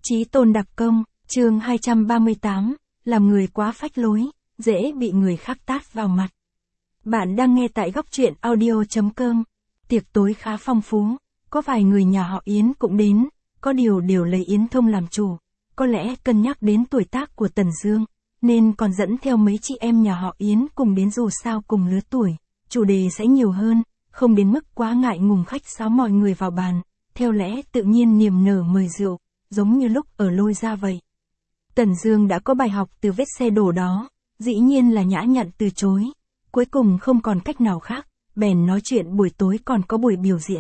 Chí tôn đặc công, chương 238, làm người quá phách lối, dễ bị người khác tát vào mặt. Bạn đang nghe tại góc truyện audio.com. Tiệc tối khá phong phú, có vài người nhà họ Yến cũng đến, có điều đều lấy Yến Thông làm chủ. Có lẽ cân nhắc đến tuổi tác của Tần Dương, nên còn dẫn theo mấy chị em nhà họ Yến cùng đến, dù sao cùng lứa tuổi, chủ đề sẽ nhiều hơn, không đến mức quá ngại ngùng khách sáo mọi người vào bàn, theo lẽ tự nhiên niềm nở mời rượu, giống như lúc ở Lôi Gia vậy. Tần Dương đã có bài học từ vết xe đổ đó, dĩ nhiên là nhã nhặn từ chối, cuối cùng không còn cách nào khác, bèn nói chuyện buổi tối còn có buổi biểu diễn.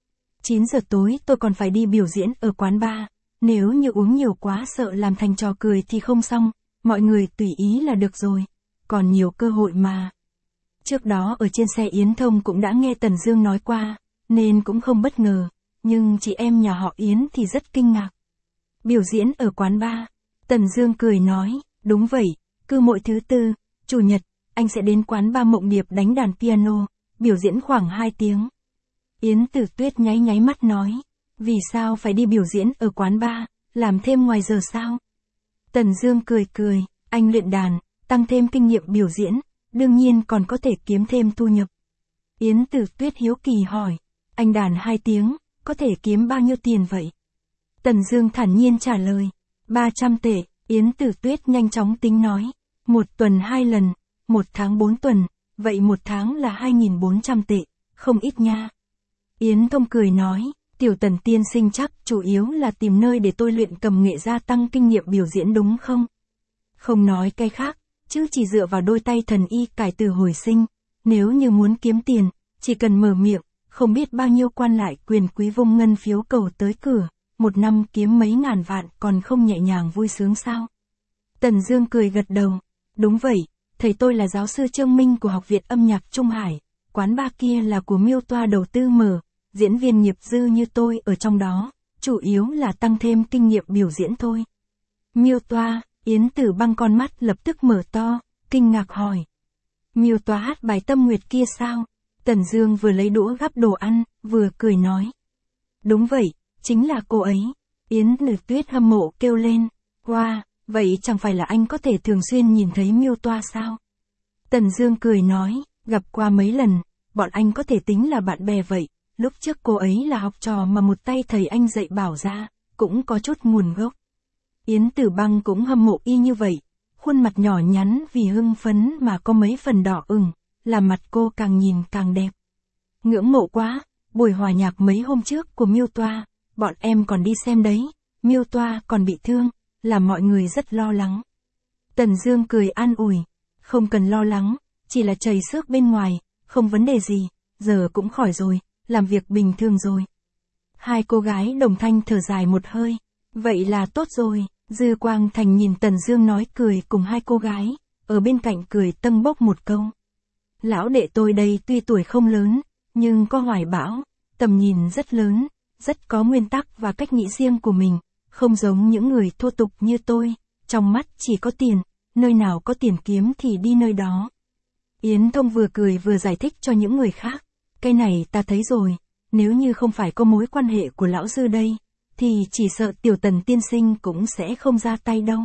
9 giờ tối tôi còn phải đi biểu diễn ở quán bar, nếu như uống nhiều quá sợ làm thành trò cười thì không xong, mọi người tùy ý là được rồi, còn nhiều cơ hội mà. Trước đó ở trên xe Yến Thông cũng đã nghe Tần Dương nói qua, nên cũng không bất ngờ, nhưng chị em nhà họ Yến thì rất kinh ngạc. Biểu diễn ở quán bar, Tần Dương cười nói, đúng vậy, cứ mỗi thứ tư, chủ nhật, anh sẽ đến quán bar Mộng Điệp đánh đàn piano, biểu diễn khoảng 2 tiếng. Yến Tử Tuyết nháy nháy mắt nói, vì sao phải đi biểu diễn ở quán bar, làm thêm ngoài giờ sao? Tần Dương cười cười, anh luyện đàn, tăng thêm kinh nghiệm biểu diễn, đương nhiên còn có thể kiếm thêm thu nhập. Yến Tử Tuyết hiếu kỳ hỏi, anh đàn 2 tiếng, có thể kiếm bao nhiêu tiền vậy? Tần Dương thản nhiên trả lời, 300 tệ, Yến Tử Tuyết nhanh chóng tính nói, 1 tuần 2 lần, 1 tháng 4 tuần, vậy 1 tháng là 2.400 tệ, không ít nha. Yến Thông cười nói, Tiểu Tần tiên sinh chắc chủ yếu là tìm nơi để tôi luyện cầm nghệ gia tăng kinh nghiệm biểu diễn đúng không? Không nói cái khác, chứ chỉ dựa vào đôi tay thần y cải tử hồi sinh, nếu như muốn kiếm tiền, chỉ cần mở miệng, không biết bao nhiêu quan lại quyền quý vung ngân phiếu cầu tới cửa, 1 năm kiếm mấy ngàn vạn còn không nhẹ nhàng vui sướng sao? Tần Dương cười gật đầu, đúng vậy, thầy tôi là giáo sư Trương Minh của Học viện Âm nhạc Trung Hải, quán bar kia là của Miêu Toa đầu tư mở, diễn viên nghiệp dư như tôi ở trong đó, chủ yếu là tăng thêm kinh nghiệm biểu diễn thôi. Miêu Toa, Yến Tử Băng con mắt lập tức mở to, kinh ngạc hỏi. Miêu Toa hát bài Tâm Nguyệt kia sao? Tần Dương vừa lấy đũa gắp đồ ăn, vừa cười nói. Đúng vậy, chính là cô ấy. Yến Tử Tuyết hâm mộ kêu lên, wow, vậy chẳng phải là anh có thể thường xuyên nhìn thấy Miêu Toa sao? Tần Dương cười nói, gặp qua mấy lần, bọn anh có thể tính là bạn bè vậy, lúc trước cô ấy là học trò mà một tay thầy anh dạy bảo ra, cũng có chút nguồn gốc. Yến Tử Băng cũng hâm mộ y như vậy, khuôn mặt nhỏ nhắn vì hưng phấn mà có mấy phần đỏ ửng, làm mặt cô càng nhìn càng đẹp. Ngưỡng mộ quá, buổi hòa nhạc mấy hôm trước của Miêu Toa, bọn em còn đi xem đấy, Miêu Toa còn bị thương, làm mọi người rất lo lắng. Tần Dương cười an ủi, không cần lo lắng, chỉ là chảy xước bên ngoài, không vấn đề gì, giờ cũng khỏi rồi, làm việc bình thường rồi. Hai cô gái đồng thanh thở dài một hơi, vậy là tốt rồi. Dư Quang Thành nhìn Tần Dương nói cười cùng hai cô gái, ở bên cạnh cười tâng bốc một câu. Lão đệ tôi đây tuy tuổi không lớn, nhưng có hoài bão, tầm nhìn rất lớn, rất có nguyên tắc và cách nghĩ riêng của mình, không giống những người thô tục như tôi, trong mắt chỉ có tiền, nơi nào có tiền kiếm thì đi nơi đó. Yến Thông vừa cười vừa giải thích cho những người khác, cái này ta thấy rồi, nếu như không phải có mối quan hệ của lão Dư đây, thì chỉ sợ Tiểu Tần tiên sinh cũng sẽ không ra tay đâu.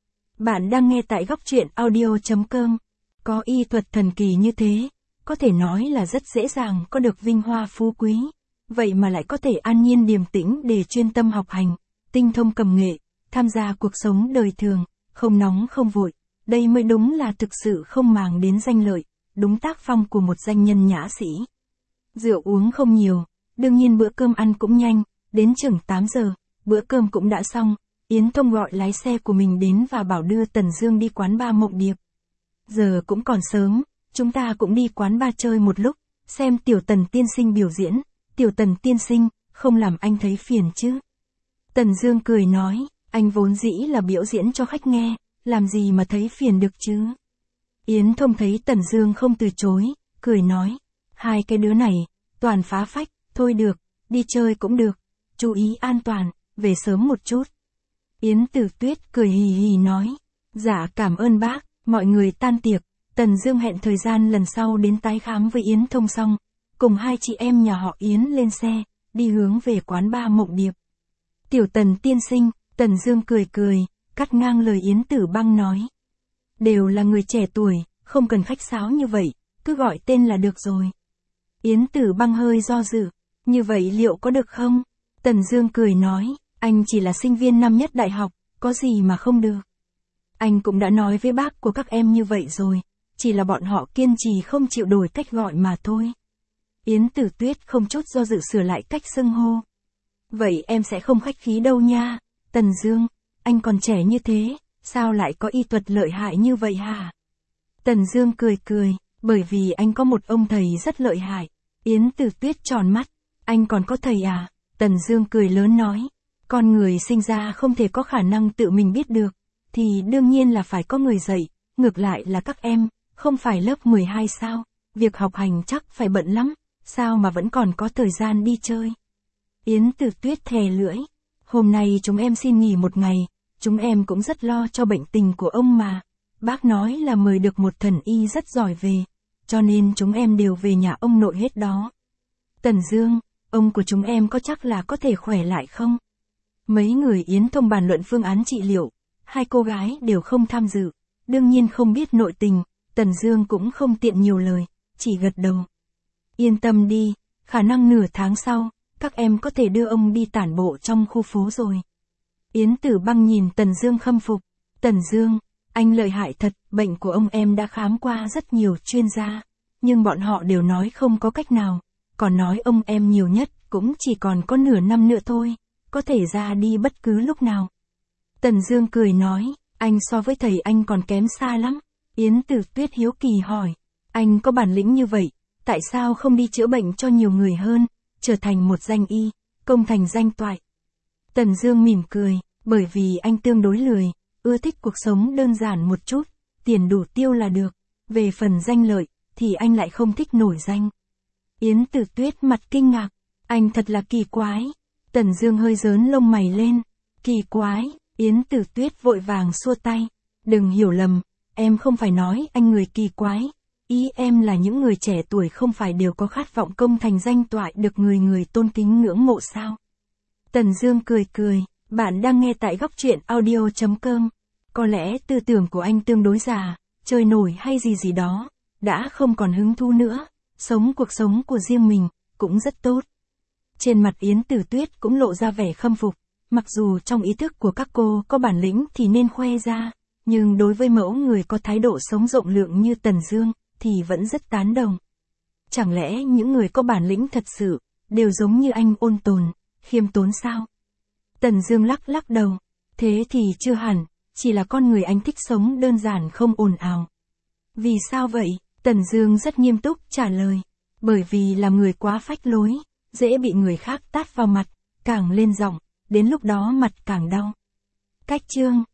Bạn đang nghe tại góc truyện audio.com. Có y thuật thần kỳ như thế, có thể nói là rất dễ dàng có được vinh hoa phú quý, vậy mà lại có thể an nhiên điềm tĩnh để chuyên tâm học hành, tinh thông cầm nghệ, tham gia cuộc sống đời thường, không nóng không vội, đây mới đúng là thực sự không màng đến danh lợi, đúng tác phong của một danh nhân nhã sĩ. Rượu uống không nhiều, đương nhiên bữa cơm ăn cũng nhanh. Đến chừng 8 giờ, bữa cơm cũng đã xong, Yến Thông gọi lái xe của mình đến và bảo đưa Tần Dương đi quán bar Mộng Điệp. Giờ cũng còn sớm, chúng ta cũng đi quán bar chơi một lúc, xem Tiểu Tần tiên sinh biểu diễn, Tiểu Tần tiên sinh, không làm anh thấy phiền chứ? Tần Dương cười nói, anh vốn dĩ là biểu diễn cho khách nghe, làm gì mà thấy phiền được chứ? Yến Thông thấy Tần Dương không từ chối, cười nói, hai cái đứa này, toàn phá phách, thôi được, đi chơi cũng được. Chú ý an toàn, về sớm một chút. Yến Tử Tuyết cười hì hì nói, dạ cảm ơn bác, mọi người tan tiệc, Tần Dương hẹn thời gian lần sau đến tái khám với Yến Thông xong, cùng hai chị em nhà họ Yến lên xe, đi hướng về quán bar Mộng Điệp. Tiểu Tần tiên sinh, Tần Dương cười cười, cắt ngang lời Yến Tử Băng nói. Đều là người trẻ tuổi, không cần khách sáo như vậy, cứ gọi tên là được rồi. Yến Tử Băng hơi do dự, như vậy liệu có được không? Tần Dương cười nói, anh chỉ là sinh viên năm nhất đại học, có gì mà không được. Anh cũng đã nói với bác của các em như vậy rồi, chỉ là bọn họ kiên trì không chịu đổi cách gọi mà thôi. Yến Tử Tuyết không chút do dự sửa lại cách xưng hô. Vậy em sẽ không khách khí đâu nha, Tần Dương, anh còn trẻ như thế, sao lại có y thuật lợi hại như vậy hả? Tần Dương cười cười, bởi vì anh có một ông thầy rất lợi hại. Yến Tử Tuyết tròn mắt, anh còn có thầy à? Tần Dương cười lớn nói, con người sinh ra không thể có khả năng tự mình biết được, thì đương nhiên là phải có người dạy, ngược lại là các em, không phải lớp 12 sao, việc học hành chắc phải bận lắm, sao mà vẫn còn có thời gian đi chơi. Yến Tử Tuyết thè lưỡi, hôm nay chúng em xin nghỉ một ngày, chúng em cũng rất lo cho bệnh tình của ông mà. Bác nói là mời được một thần y rất giỏi về, cho nên chúng em đều về nhà ông nội hết đó. Tần Dương, ông của chúng em có chắc là có thể khỏe lại không? Mấy người Yến Thông bàn luận phương án trị liệu, hai cô gái đều không tham dự, đương nhiên không biết nội tình, Tần Dương cũng không tiện nhiều lời, chỉ gật đầu. Yên tâm đi, khả năng nửa tháng sau, các em có thể đưa ông đi tản bộ trong khu phố rồi. Yến Tử Băng nhìn Tần Dương khâm phục, Tần Dương, anh lợi hại thật, bệnh của ông em đã khám qua rất nhiều chuyên gia, nhưng bọn họ đều nói không có cách nào, còn nói ông em nhiều nhất cũng chỉ còn có nửa năm nữa thôi, có thể ra đi bất cứ lúc nào. Tần Dương cười nói, anh so với thầy anh còn kém xa lắm. Yến Tử Tuyết hiếu kỳ hỏi, anh có bản lĩnh như vậy, tại sao không đi chữa bệnh cho nhiều người hơn, trở thành một danh y, công thành danh toại? Tần Dương mỉm cười, bởi vì anh tương đối lười, ưa thích cuộc sống đơn giản một chút, tiền đủ tiêu là được, về phần danh lợi, thì anh lại không thích nổi danh. Yến Tử Tuyết mặt kinh ngạc, anh thật là kỳ quái. Tần Dương hơi rớn lông mày lên, kỳ quái, Yến Tử Tuyết vội vàng xua tay, đừng hiểu lầm, em không phải nói anh người kỳ quái, ý em là những người trẻ tuổi không phải đều có khát vọng công thành danh toại được người người tôn kính ngưỡng mộ sao? Tần Dương cười cười, bạn đang nghe tại góc truyện audio.com. Có lẽ tư tưởng của anh tương đối già, chơi nổi hay gì gì đó, đã không còn hứng thú nữa, sống cuộc sống của riêng mình, cũng rất tốt. Trên mặt Yến Tử Tuyết cũng lộ ra vẻ khâm phục, mặc dù trong ý thức của các cô có bản lĩnh thì nên khoe ra, nhưng đối với mẫu người có thái độ sống rộng lượng như Tần Dương, thì vẫn rất tán đồng. Chẳng lẽ những người có bản lĩnh thật sự, đều giống như anh ôn tồn, khiêm tốn sao? Tần Dương lắc lắc đầu, thế thì chưa hẳn, chỉ là con người anh thích sống đơn giản không ồn ào. Vì sao vậy? Tần Dương rất nghiêm túc trả lời, bởi vì làm người quá phách lối, dễ bị người khác tát vào mặt, càng lên giọng, đến lúc đó mặt càng đau. Cách chương